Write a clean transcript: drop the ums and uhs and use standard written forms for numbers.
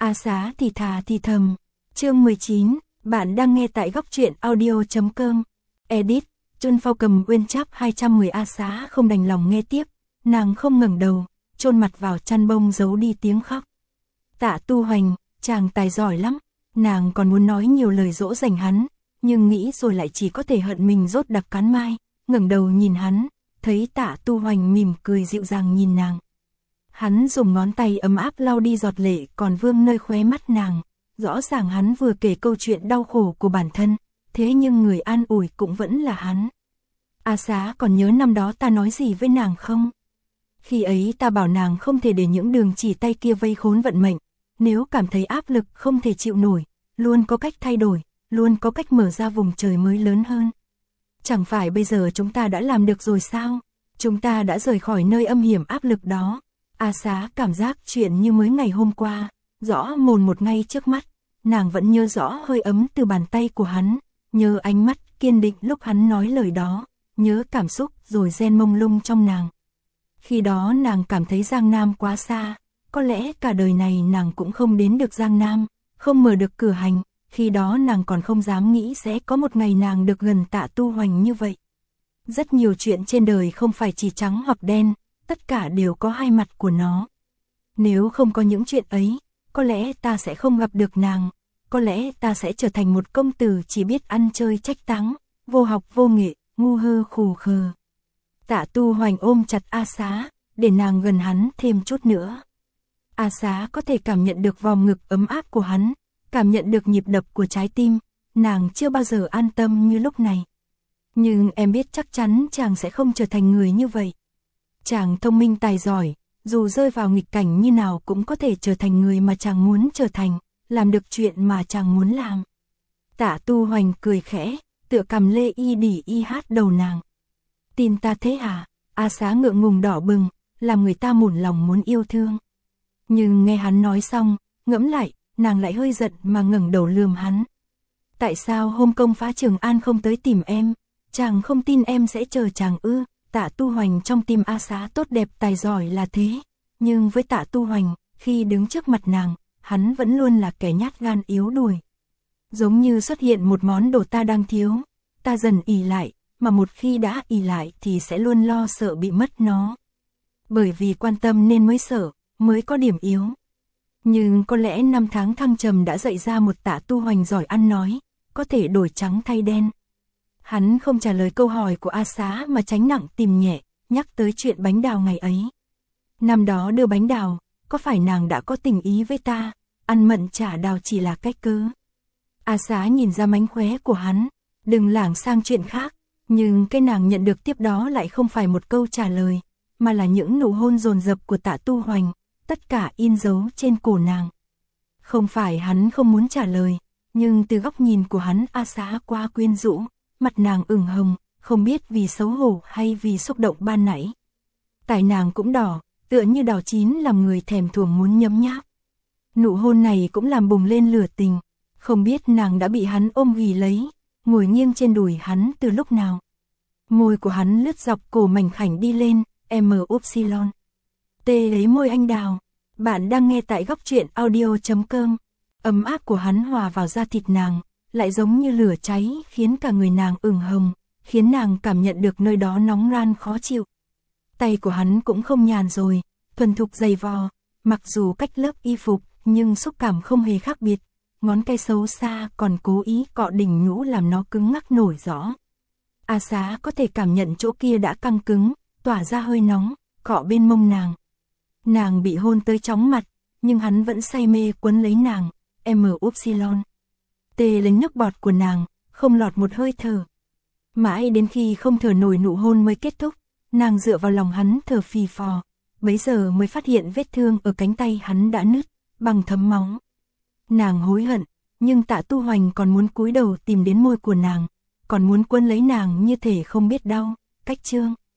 A Xá thì thà thì thầm. Chương 19, bạn đang nghe tại góc truyện audio.com. Edit, Chun Phao cầm Nguyên Chap 210. A Xá không đành lòng nghe tiếp, nàng không ngẩng đầu, chôn mặt vào chăn bông giấu đi tiếng khóc. Tạ Tu Hoành, chàng tài giỏi lắm, nàng còn muốn nói nhiều lời dỗ dành hắn, nhưng nghĩ rồi lại chỉ có thể hận mình rốt đặc cắn mai, ngẩng đầu nhìn hắn, thấy Tạ Tu Hoành mỉm cười dịu dàng nhìn nàng. Hắn dùng ngón tay ấm áp lau đi giọt lệ còn vương nơi khóe mắt nàng, rõ ràng hắn vừa kể câu chuyện đau khổ của bản thân, thế nhưng người an ủi cũng vẫn là hắn. A Xá còn nhớ năm đó ta nói gì với nàng không? Khi ấy ta bảo nàng không thể để những đường chỉ tay kia vây khốn vận mệnh, nếu cảm thấy áp lực không thể chịu nổi, luôn có cách thay đổi, luôn có cách mở ra vùng trời mới lớn hơn. Chẳng phải bây giờ chúng ta đã làm được rồi sao? Chúng ta đã rời khỏi nơi âm hiểm áp lực đó. A Xá cảm giác chuyện như mới ngày hôm qua, rõ mồn một ngay trước mắt, nàng vẫn nhớ rõ hơi ấm từ bàn tay của hắn, nhớ ánh mắt kiên định lúc hắn nói lời đó, nhớ cảm xúc rồi gen mông lung trong nàng. Khi đó nàng cảm thấy Giang Nam quá xa, có lẽ cả đời này nàng cũng không đến được Giang Nam, không mở được cửa hành, khi đó nàng còn không dám nghĩ sẽ có một ngày nàng được gần Tạ Tu Hoành như vậy. Rất nhiều chuyện trên đời không phải chỉ trắng hoặc đen, tất cả đều có hai mặt của nó. Nếu không có những chuyện ấy, có lẽ ta sẽ không gặp được nàng, có lẽ ta sẽ trở thành một công tử chỉ biết ăn chơi trách táng, vô học vô nghệ, ngu hơ khù khờ. Tạ Tu Hoành ôm chặt A Xá, để nàng gần hắn thêm chút nữa. A Xá có thể cảm nhận được vòng ngực ấm áp của hắn, cảm nhận được nhịp đập của trái tim, nàng chưa bao giờ an tâm như lúc này. Nhưng em biết chắc chắn chàng sẽ không trở thành người như vậy. Chàng thông minh tài giỏi, dù rơi vào nghịch cảnh như nào cũng có thể trở thành người mà chàng muốn trở thành, làm được chuyện mà chàng muốn làm. Tạ Tu Hoành cười khẽ, tựa cầm lê y đỉ y hát đầu nàng. Tin ta thế hả? A Xá ngượng ngùng đỏ bừng, làm người ta mủn lòng muốn yêu thương. Nhưng nghe hắn nói xong, ngẫm lại, nàng lại hơi giận mà ngẩng đầu lườm hắn. Tại sao hôm công phá Trường An không tới tìm em? Chàng không tin em sẽ chờ chàng ư? Tạ Tu Hoành trong tim A Xá tốt đẹp tài giỏi là thế, nhưng với Tạ Tu Hoành, khi đứng trước mặt nàng, hắn vẫn luôn là kẻ nhát gan yếu đuối. Giống như xuất hiện một món đồ ta đang thiếu, ta dần ỷ lại, mà một khi đã ỷ lại thì sẽ luôn lo sợ bị mất nó. Bởi vì quan tâm nên mới sợ, mới có điểm yếu. Nhưng có lẽ năm tháng thăng trầm đã dạy ra một Tạ Tu Hoành giỏi ăn nói, có thể đổi trắng thay đen. Hắn không trả lời câu hỏi của A Xá mà tránh nặng tìm nhẹ, nhắc tới chuyện bánh đào ngày ấy. Năm đó đưa bánh đào, có phải nàng đã có tình ý với ta, ăn mận trả đào chỉ là cách cớ. A Xá nhìn ra mánh khóe của hắn, đừng lảng sang chuyện khác, nhưng cái nàng nhận được tiếp đó lại không phải một câu trả lời, mà là những nụ hôn dồn dập của Tạ Tu Hoành, tất cả in dấu trên cổ nàng. Không phải hắn không muốn trả lời, nhưng từ góc nhìn của hắn A Xá quá quyến rũ, mặt nàng ửng hồng, không biết vì xấu hổ hay vì xúc động ban nãy. Tai nàng cũng đỏ, tựa như đào chín làm người thèm thuồng muốn nhấm nháp. Nụ hôn này cũng làm bùng lên lửa tình, không biết nàng đã bị hắn ôm ghì lấy, ngồi nghiêng trên đùi hắn từ lúc nào. Môi của hắn lướt dọc cổ mảnh khảnh đi lên, M-upsilon. Tê lấy môi anh đào. Bạn đang nghe tại góc truyện audio.com. Ấm áp của hắn hòa vào da thịt nàng, lại giống như lửa cháy khiến cả người nàng ửng hồng, khiến nàng cảm nhận được nơi đó nóng ran khó chịu. Tay của hắn cũng không nhàn rồi, thuần thục giày vò, mặc dù cách lớp y phục nhưng xúc cảm không hề khác biệt, ngón tay xấu xa còn cố ý cọ đỉnh nhũ làm nó cứng ngắc nổi rõ. A Xá có thể cảm nhận chỗ kia đã căng cứng, tỏa ra hơi nóng, cọ bên mông nàng. Nàng bị hôn tới chóng mặt, nhưng hắn vẫn say mê quấn lấy nàng, M-upsilon. Tê lấy nước bọt của nàng, không lọt một hơi thở. Mãi đến khi không thở nổi nụ hôn mới kết thúc, nàng dựa vào lòng hắn thở phì phò, bấy giờ mới phát hiện vết thương ở cánh tay hắn đã nứt, bằng thấm máu. Nàng hối hận, nhưng Tạ Tu Hoành còn muốn cúi đầu tìm đến môi của nàng, còn muốn quấn lấy nàng như thể không biết đau, cách chương.